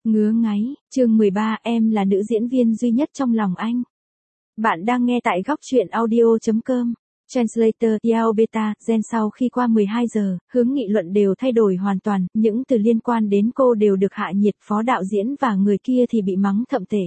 Ngứa ngáy, chương 13, em là nữ diễn viên duy nhất trong lòng anh. Bạn đang nghe tại góc truyện audio.com. Translator, Yao Beta, Gen sau khi qua 12 giờ, hướng nghị luận đều thay đổi hoàn toàn, những từ liên quan đến cô đều được hạ nhiệt, phó đạo diễn và người kia thì bị mắng thậm tệ.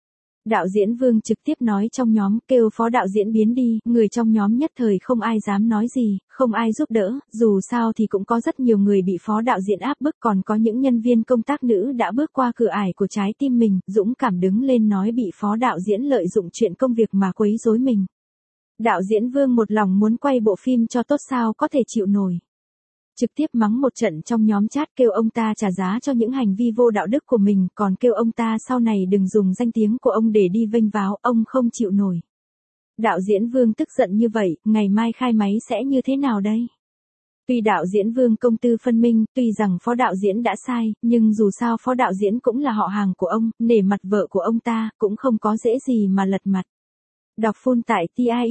Đạo diễn Vương trực tiếp nói trong nhóm, kêu phó đạo diễn biến đi, người trong nhóm nhất thời không ai dám nói gì, không ai giúp đỡ, dù sao thì cũng có rất nhiều người bị phó đạo diễn áp bức, còn có những nhân viên công tác nữ đã bước qua cửa ải của trái tim mình, dũng cảm đứng lên nói bị phó đạo diễn lợi dụng chuyện công việc mà quấy rối mình. Đạo diễn Vương một lòng muốn quay bộ phim cho tốt sao có thể chịu nổi. Trực tiếp mắng một trận trong nhóm chat, kêu ông ta trả giá cho những hành vi vô đạo đức của mình, còn kêu ông ta sau này đừng dùng danh tiếng của ông để đi vênh váo, ông không chịu nổi. Đạo diễn Vương tức giận như vậy, ngày mai khai máy sẽ như thế nào đây? Tuy đạo diễn Vương công tư phân minh, tuy rằng phó đạo diễn đã sai, nhưng dù sao phó đạo diễn cũng là họ hàng của ông, nể mặt vợ của ông ta, cũng không có dễ gì mà lật mặt. Đọc full tại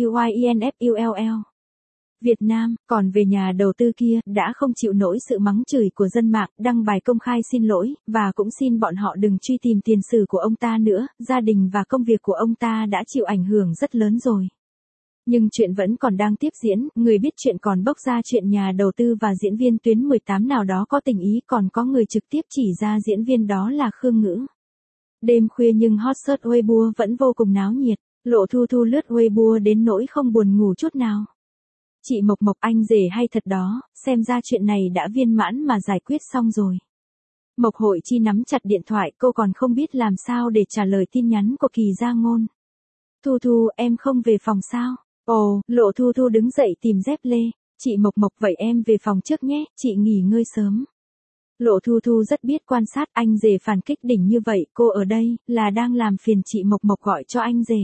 TIUYINFULL. Việt Nam, còn về nhà đầu tư kia, đã không chịu nổi sự mắng chửi của dân mạng, đăng bài công khai xin lỗi, và cũng xin bọn họ đừng truy tìm tiền sử của ông ta nữa, gia đình và công việc của ông ta đã chịu ảnh hưởng rất lớn rồi. Nhưng chuyện vẫn còn đang tiếp diễn, người biết chuyện còn bóc ra chuyện nhà đầu tư và diễn viên tuyến 18 nào đó có tình ý, còn có người trực tiếp chỉ ra diễn viên đó là Khương Ngữ. Đêm khuya nhưng hot search Weibo vẫn vô cùng náo nhiệt, Lộ Thu Thu lướt Weibo đến nỗi không buồn ngủ chút nào. Chị Mộc Mộc, anh rể hay thật đó, xem ra chuyện này đã viên mãn mà giải quyết xong rồi. Mộc Hội Chi nắm chặt điện thoại, cô còn không biết làm sao để trả lời tin nhắn của Kỳ Gia Ngôn. Thu Thu, em không về phòng sao? Ồ, Lộ Thu Thu đứng dậy tìm dép lê. Chị Mộc Mộc, vậy em về phòng trước nhé, chị nghỉ ngơi sớm. Lộ Thu Thu rất biết quan sát, anh rể phản kích đỉnh như vậy, cô ở đây, là đang làm phiền chị Mộc Mộc gọi cho anh rể.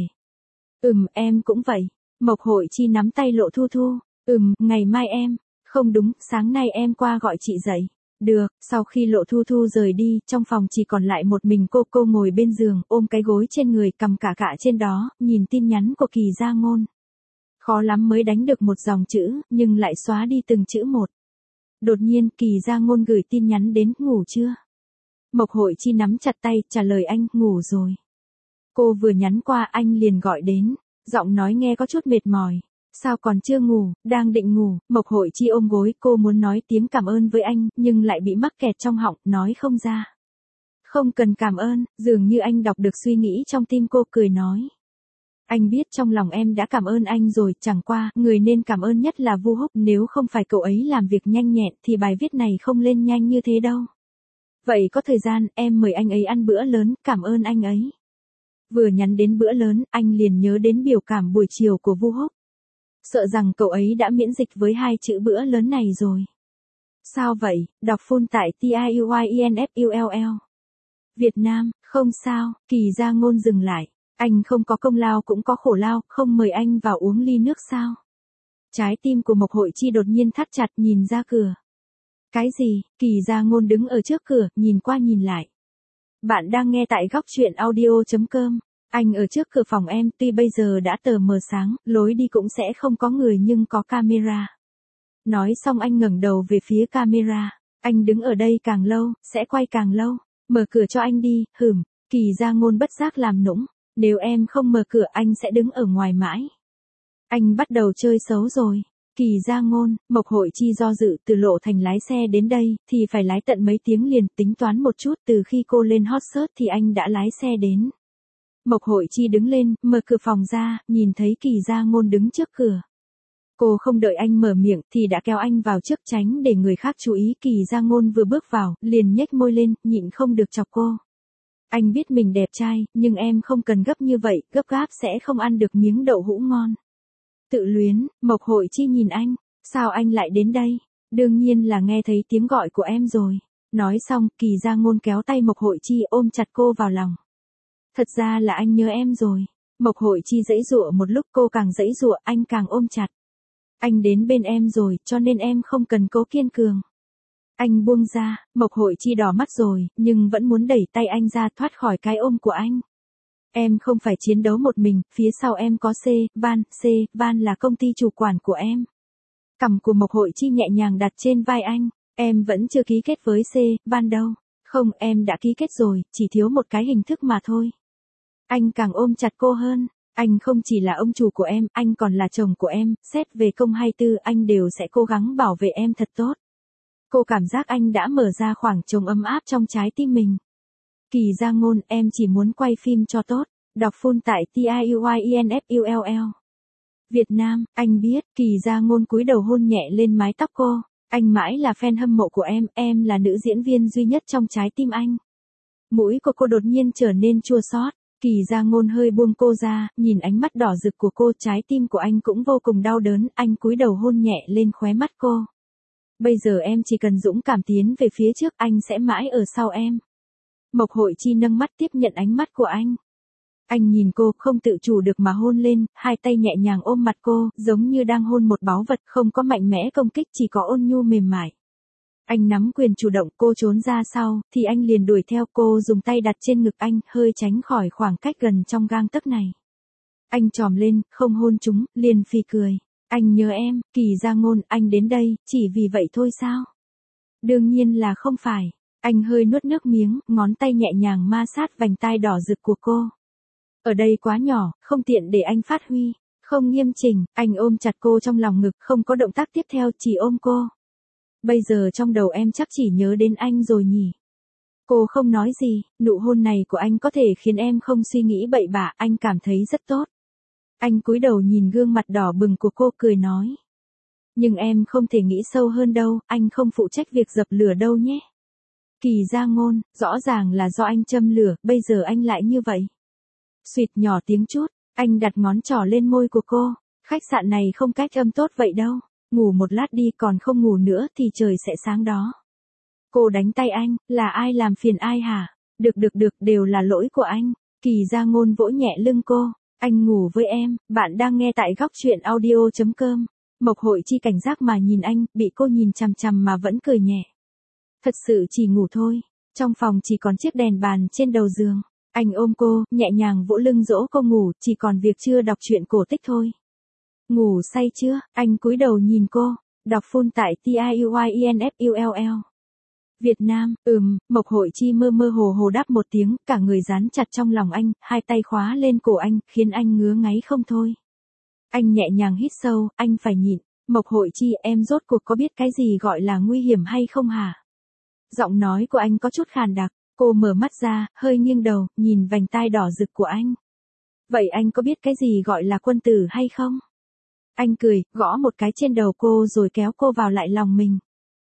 Em cũng vậy. Mộc Hội Chi nắm tay Lộ Thu Thu. Ngày mai em. Không đúng, sáng nay em qua gọi chị dậy. Được, sau khi Lộ Thu Thu rời đi, trong phòng chỉ còn lại một mình cô ngồi bên giường, ôm cái gối trên người, cầm cả trên đó, nhìn tin nhắn của Kỳ Gia Ngôn. Khó lắm mới đánh được một dòng chữ, nhưng lại xóa đi từng chữ một. Đột nhiên, Kỳ Gia Ngôn gửi tin nhắn đến, ngủ chưa? Mộc Hội Chi nắm chặt tay, trả lời anh, ngủ rồi. Cô vừa nhắn qua anh liền gọi đến, giọng nói nghe có chút mệt mỏi. Sao còn chưa ngủ, đang định ngủ, Mộc Hội Chi ôm gối, cô muốn nói tiếng cảm ơn với anh, nhưng lại bị mắc kẹt trong họng, nói không ra. Không cần cảm ơn, dường như anh đọc được suy nghĩ trong tim cô, cười nói. Anh biết trong lòng em đã cảm ơn anh rồi, chẳng qua, người nên cảm ơn nhất là Vu Húc, nếu không phải cậu ấy làm việc nhanh nhẹn thì bài viết này không lên nhanh như thế đâu. Vậy có thời gian, em mời anh ấy ăn bữa lớn, cảm ơn anh ấy. Vừa nhắn đến bữa lớn, anh liền nhớ đến biểu cảm buổi chiều của Vu Húc. Sợ rằng cậu ấy đã miễn dịch với hai chữ bữa lớn này rồi. Sao vậy? Đọc full tại TIUYINFULL. Việt Nam, không sao, Kỳ Gia Ngôn dừng lại. Anh không có công lao cũng có khổ lao, không mời anh vào uống ly nước sao? Trái tim của Mộc Hội Chi đột nhiên thắt chặt, nhìn ra cửa. Cái gì? Kỳ Gia Ngôn đứng ở trước cửa, nhìn qua nhìn lại. Bạn đang nghe tại góc truyện audio.com. Anh ở trước cửa phòng em, tuy bây giờ đã tờ mờ sáng, lối đi cũng sẽ không có người nhưng có camera. Nói xong anh ngẩng đầu về phía camera. Anh đứng ở đây càng lâu, sẽ quay càng lâu. Mở cửa cho anh đi, Kỳ Gia Ngôn bất giác làm nũng. Nếu em không mở cửa anh sẽ đứng ở ngoài mãi. Anh bắt đầu chơi xấu rồi. Kỳ Gia Ngôn, Mộc Hội Chi do dự, từ Lộ Thành lái xe đến đây, thì phải lái tận mấy tiếng liền, tính toán một chút, từ khi cô lên hot search thì anh đã lái xe đến. Mộc Hội Chi đứng lên, mở cửa phòng ra, nhìn thấy Kỳ Gia Ngôn đứng trước cửa. Cô không đợi anh mở miệng, thì đã kéo anh vào trước, tránh để người khác chú ý. Kỳ Gia Ngôn vừa bước vào, liền nhếch môi lên, nhịn không được chọc cô. Anh biết mình đẹp trai, nhưng em không cần gấp như vậy, gấp gáp sẽ không ăn được miếng đậu hũ ngon. Tự luyến, Mộc Hội Chi nhìn anh, sao anh lại đến đây? Đương nhiên là nghe thấy tiếng gọi của em rồi. Nói xong, Kỳ Gia Ngôn kéo tay Mộc Hội Chi ôm chặt cô vào lòng. Thật ra là anh nhớ em rồi. Mộc Hội Chi giãy giụa một lúc, cô càng giãy giụa, anh càng ôm chặt. Anh đến bên em rồi, cho nên em không cần cố kiên cường. Anh buông ra, Mộc Hội Chi đỏ mắt rồi, nhưng vẫn muốn đẩy tay anh ra thoát khỏi cái ôm của anh. Em không phải chiến đấu một mình, phía sau em có Van là công ty chủ quản của em. Cằm của Mộc Hội Chi nhẹ nhàng đặt trên vai anh, em vẫn chưa ký kết với Van đâu. Không, em đã ký kết rồi, chỉ thiếu một cái hình thức mà thôi. Anh càng ôm chặt cô hơn. Anh không chỉ là ông chủ của em, anh còn là chồng của em, xét về công hay tư anh đều sẽ cố gắng bảo vệ em thật tốt. Cô cảm giác anh đã mở ra khoảng trống ấm áp trong trái tim mình. Kỳ Gia Ngôn, em chỉ muốn quay phim cho tốt. Đọc full tại TIUYINFULL. Việt Nam, anh biết, Kỳ Gia Ngôn cúi đầu hôn nhẹ lên mái tóc cô. Anh mãi là fan hâm mộ của em là nữ diễn viên duy nhất trong trái tim anh. Mũi của cô đột nhiên trở nên chua xót. Kỳ Gia Ngôn hơi buông cô ra, nhìn ánh mắt đỏ rực của cô, trái tim của anh cũng vô cùng đau đớn, anh cúi đầu hôn nhẹ lên khóe mắt cô. Bây giờ em chỉ cần dũng cảm tiến về phía trước, anh sẽ mãi ở sau em. Mộc Hội Chi nâng mắt tiếp nhận ánh mắt của anh. Anh nhìn cô, không tự chủ được mà hôn lên, hai tay nhẹ nhàng ôm mặt cô, giống như đang hôn một báu vật, không có mạnh mẽ công kích, chỉ có ôn nhu mềm mại. Anh nắm quyền chủ động, cô trốn ra sau, thì anh liền đuổi theo, cô dùng tay đặt trên ngực anh, hơi tránh khỏi khoảng cách gần trong gang tấc này. Anh tròm lên, không hôn chúng, liền phì cười. Anh nhớ em, Kỳ Gia Ngôn, anh đến đây, chỉ vì vậy thôi sao? Đương nhiên là không phải. Anh hơi nuốt nước miếng, ngón tay nhẹ nhàng ma sát vành tai đỏ rực của cô. Ở đây quá nhỏ, không tiện để anh phát huy, không nghiêm chỉnh, anh ôm chặt cô trong lòng ngực, không có động tác tiếp theo, chỉ ôm cô. Bây giờ trong đầu em chắc chỉ nhớ đến anh rồi nhỉ. Cô không nói gì, nụ hôn này của anh có thể khiến em không suy nghĩ bậy bạ, anh cảm thấy rất tốt. Anh cúi đầu nhìn gương mặt đỏ bừng của cô cười nói. Nhưng em không thể nghĩ sâu hơn đâu, anh không phụ trách việc dập lửa đâu nhé. Kỳ Gia Ngôn, rõ ràng là do anh châm lửa, bây giờ anh lại như vậy. Xuyệt nhỏ tiếng chút, anh đặt ngón trỏ lên môi của cô. Khách sạn này không cách âm tốt vậy đâu. Ngủ một lát đi, còn không ngủ nữa thì trời sẽ sáng đó. Cô đánh tay anh, là ai làm phiền ai hả? Được, đều là lỗi của anh. Kỳ Gia Ngôn vỗ nhẹ lưng cô. Anh ngủ với em, bạn đang nghe tại góc truyện audio.com. Mộc Hội Chi cảnh giác mà nhìn anh, bị cô nhìn chằm chằm mà vẫn cười nhẹ. Thật sự chỉ ngủ thôi. Trong phòng chỉ còn chiếc đèn bàn trên đầu giường. Anh ôm cô, nhẹ nhàng vỗ lưng dỗ cô ngủ, chỉ còn việc chưa đọc truyện cổ tích thôi. Ngủ say chưa? Anh cúi đầu nhìn cô. Đọc full tại TIUYINFULL. Việt Nam, Mộc Hội Chi mơ mơ hồ hồ đáp một tiếng, cả người dán chặt trong lòng anh, hai tay khóa lên cổ anh, khiến anh ngứa ngáy không thôi. Anh nhẹ nhàng hít sâu, anh phải nhịn. Mộc Hội Chi, em rốt cuộc có biết cái gì gọi là nguy hiểm hay không hả? Giọng nói của anh có chút khàn đặc, cô mở mắt ra, hơi nghiêng đầu, nhìn vành tai đỏ rực của anh. Vậy anh có biết cái gì gọi là quân tử hay không? Anh cười, gõ một cái trên đầu cô rồi kéo cô vào lại lòng mình.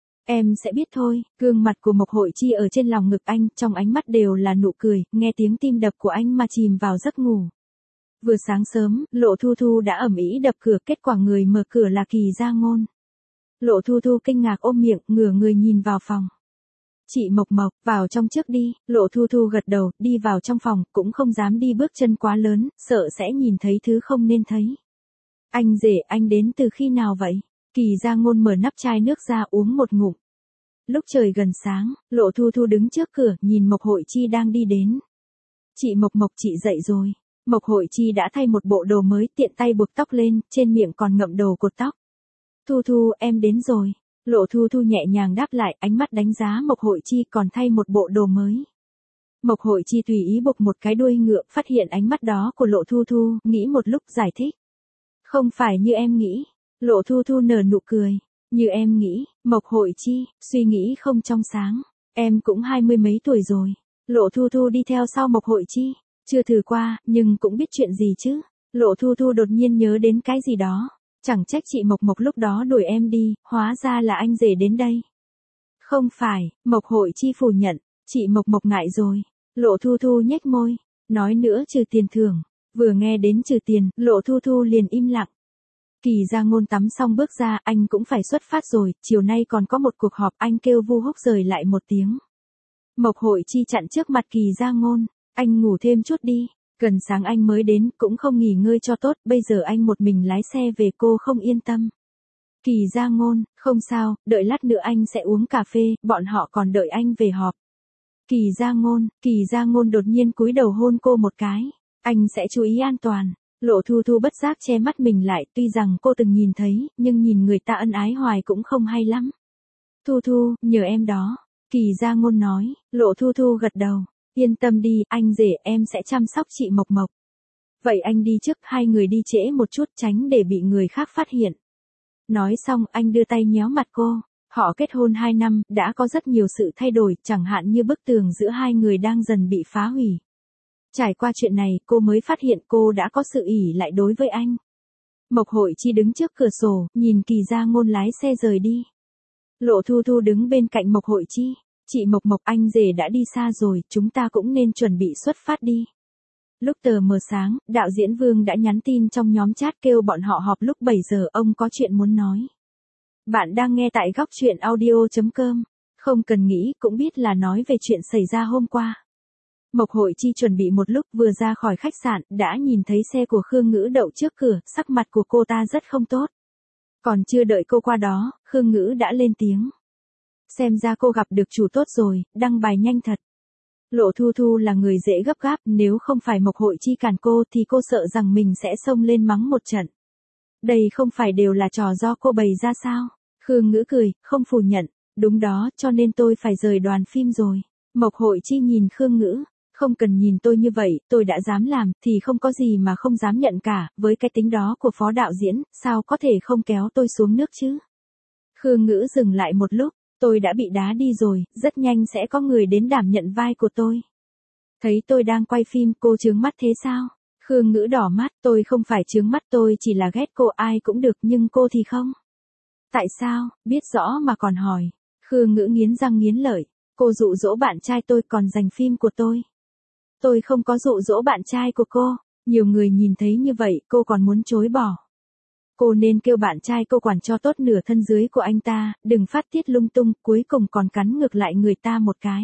Em sẽ biết thôi, gương mặt của Mộc Hội Chi ở trên lòng ngực anh, trong ánh mắt đều là nụ cười, nghe tiếng tim đập của anh mà chìm vào giấc ngủ. Vừa sáng sớm, Lộ Thu Thu đã ầm ĩ đập cửa, kết quả người mở cửa là Kỳ Gia Ngôn. Lộ Thu Thu kinh ngạc ôm miệng, ngửa người nhìn vào phòng. Chị Mộc Mộc, vào trong trước đi. Lộ Thu Thu gật đầu, đi vào trong phòng, cũng không dám đi bước chân quá lớn, sợ sẽ nhìn thấy thứ không nên thấy. Anh rể, anh đến từ khi nào vậy? Kỳ Gia Ngôn mở nắp chai nước ra uống một ngụm. Lúc trời gần sáng, Lộ Thu Thu đứng trước cửa, nhìn Mộc Hội Chi đang đi đến. Chị Mộc Mộc, chị dậy rồi. Mộc Hội Chi đã thay một bộ đồ mới, tiện tay buộc tóc lên, trên miệng còn ngậm đồ cột tóc. Thu Thu, em đến rồi. Lộ Thu Thu nhẹ nhàng đáp lại, ánh mắt đánh giá Mộc Hội Chi còn thay một bộ đồ mới. Mộc Hội Chi tùy ý buộc một cái đuôi ngựa, phát hiện ánh mắt đó của Lộ Thu Thu, nghĩ một lúc giải thích. Không phải như em nghĩ. Lộ Thu Thu nở nụ cười. Như em nghĩ, Mộc Hội Chi, suy nghĩ không trong sáng. Em cũng 20 mấy tuổi rồi. Lộ Thu Thu đi theo sau Mộc Hội Chi. Chưa thử qua, nhưng cũng biết chuyện gì chứ. Lộ Thu Thu đột nhiên nhớ đến cái gì đó. Chẳng trách chị Mộc Mộc lúc đó đuổi em đi, hóa ra là anh rể đến đây. Không phải, Mộc Hội Chi phủ nhận. Chị Mộc Mộc ngại rồi. Lộ Thu Thu nhếch môi. Nói nữa trừ tiền thưởng. Vừa nghe đến trừ tiền, Lộ Thu Thu liền im lặng. Kỳ Gia Ngôn tắm xong bước ra, anh cũng phải xuất phát rồi, chiều nay còn có một cuộc họp, anh kêu Vu Húc rời lại một tiếng. Mộc Hội Chi chặn trước mặt Kỳ Gia Ngôn, anh ngủ thêm chút đi, gần sáng anh mới đến, cũng không nghỉ ngơi cho tốt, bây giờ anh một mình lái xe về cô không yên tâm. Kỳ Gia Ngôn, không sao, đợi lát nữa anh sẽ uống cà phê, bọn họ còn đợi anh về họp. Kỳ Gia Ngôn đột nhiên cúi đầu hôn cô một cái, anh sẽ chú ý an toàn. Lộ Thu Thu bất giác che mắt mình lại, tuy rằng cô từng nhìn thấy, nhưng nhìn người ta ân ái hoài cũng không hay lắm. Thu Thu, nhờ em đó. Kỳ Gia Ngôn nói. Lộ Thu Thu gật đầu. Yên tâm đi, anh rể em sẽ chăm sóc chị Mộc Mộc. Vậy anh đi trước, hai người đi trễ một chút tránh để bị người khác phát hiện. Nói xong anh đưa tay nhéo mặt cô. Họ kết hôn 2 năm, đã có rất nhiều sự thay đổi, chẳng hạn như bức tường giữa hai người đang dần bị phá hủy. Trải qua chuyện này, cô mới phát hiện cô đã có sự ỷ lại đối với anh. Mộc Hội Chi đứng trước cửa sổ, nhìn Kỳ Gia Ngôn lái xe rời đi. Lộ Thu Thu đứng bên cạnh Mộc Hội Chi. Chị Mộc Mộc, anh rể đã đi xa rồi, chúng ta cũng nên chuẩn bị xuất phát đi. Lúc tờ mờ sáng, đạo diễn Vương đã nhắn tin trong nhóm chat kêu bọn họ họp lúc 7 giờ, ông có chuyện muốn nói. Bạn đang nghe tại góc truyện audio.com. Không cần nghĩ cũng biết là nói về chuyện xảy ra hôm qua. Mộc Hội Chi chuẩn bị một lúc, vừa ra khỏi khách sạn, đã nhìn thấy xe của Khương Ngữ đậu trước cửa, sắc mặt của cô ta rất không tốt. Còn chưa đợi cô qua đó, Khương Ngữ đã lên tiếng. Xem ra cô gặp được chủ tốt rồi, đăng bài nhanh thật. Lộ Thu Thu là người dễ gấp gáp, nếu không phải Mộc Hội Chi cản cô thì cô sợ rằng mình sẽ xông lên mắng một trận. Đây không phải đều là trò do cô bày ra sao? Khương Ngữ cười, không phủ nhận. Đúng đó, cho nên tôi phải rời đoàn phim rồi. Mộc Hội Chi nhìn Khương Ngữ. Không cần nhìn tôi như vậy, tôi đã dám làm, thì không có gì mà không dám nhận cả, với cái tính đó của phó đạo diễn, sao có thể không kéo tôi xuống nước chứ? Khương Ngữ dừng lại một lúc, tôi đã bị đá đi rồi, rất nhanh sẽ có người đến đảm nhận vai của tôi. Thấy tôi đang quay phim, cô trướng mắt thế sao? Khương Ngữ đỏ mắt, tôi không phải trướng mắt, tôi chỉ là ghét cô, ai cũng được nhưng cô thì không. Tại sao, biết rõ mà còn hỏi. Khương Ngữ nghiến răng nghiến lợi, cô dụ dỗ bạn trai tôi còn giành phim của tôi. Tôi không có dụ dỗ bạn trai của cô, nhiều người nhìn thấy như vậy cô còn muốn chối bỏ. Cô nên kêu bạn trai cô quản cho tốt nửa thân dưới của anh ta, đừng phát tiết lung tung, cuối cùng còn cắn ngược lại người ta một cái.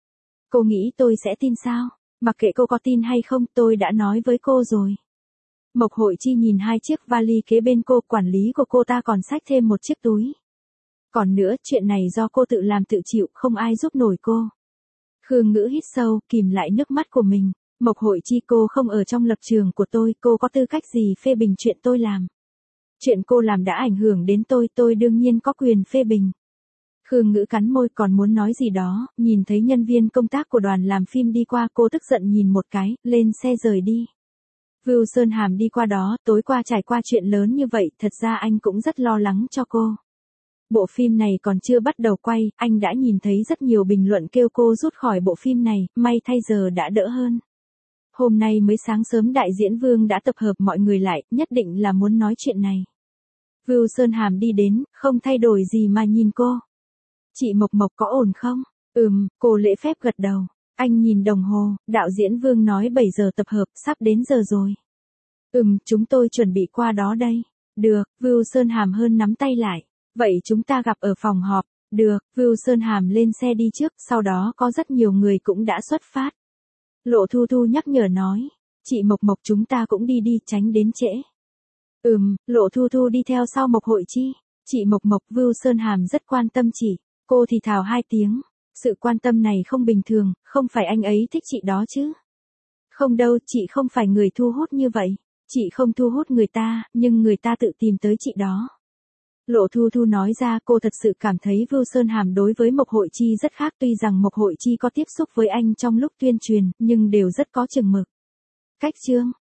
Cô nghĩ tôi sẽ tin sao? Mặc kệ cô có tin hay không, tôi đã nói với cô rồi. Mộc Hội Chi nhìn hai chiếc vali kế bên cô, quản lý của cô ta còn xách thêm một chiếc túi. Còn nữa, chuyện này do cô tự làm tự chịu, không ai giúp nổi cô. Khương Ngữ hít sâu, kìm lại nước mắt của mình. Mộc Hội Chi, cô không ở trong lập trường của tôi, cô có tư cách gì phê bình chuyện tôi làm. Chuyện cô làm đã ảnh hưởng đến tôi đương nhiên có quyền phê bình. Khương Ngữ cắn môi còn muốn nói gì đó, nhìn thấy nhân viên công tác của đoàn làm phim đi qua, cô tức giận nhìn một cái, lên xe rời đi. Vưu Sơn Hàm đi qua đó, tối qua trải qua chuyện lớn như vậy, thật ra anh cũng rất lo lắng cho cô. Bộ phim này còn chưa bắt đầu quay, anh đã nhìn thấy rất nhiều bình luận kêu cô rút khỏi bộ phim này, may thay giờ đã đỡ hơn. Hôm nay mới sáng sớm đại diễn Vương đã tập hợp mọi người lại, nhất định là muốn nói chuyện này. Vưu Sơn Hàm đi đến, không thay đổi gì mà nhìn cô. Chị Mộc Mộc có ổn không? Cô lễ phép gật đầu. Anh nhìn đồng hồ, đạo diễn Vương nói 7 giờ tập hợp, sắp đến giờ rồi. Chúng tôi chuẩn bị qua đó đây. Được, Vưu Sơn Hàm hơn nắm tay lại. Vậy chúng ta gặp ở phòng họp. Được, Vưu Sơn Hàm lên xe đi trước, sau đó có rất nhiều người cũng đã xuất phát. Lộ Thu Thu nhắc nhở nói. Chị Mộc Mộc, chúng ta cũng đi tránh đến trễ. Lộ Thu Thu đi theo sau Mộc Hội Chi. Chị Mộc Mộc, Vưu Sơn Hàm rất quan tâm chị. Cô thì thào 2 tiếng. Sự quan tâm này không bình thường, không phải anh ấy thích chị đó chứ. Không đâu, chị không phải người thu hút như vậy. Chị không thu hút người ta, nhưng người ta tự tìm tới chị đó. Lộ Thu Thu nói ra, cô thật sự cảm thấy Vưu Sơn Hàm đối với Mộc Hội Chi rất khác, tuy rằng Mộc Hội Chi có tiếp xúc với anh trong lúc tuyên truyền, nhưng đều rất có chừng mực. Cách chương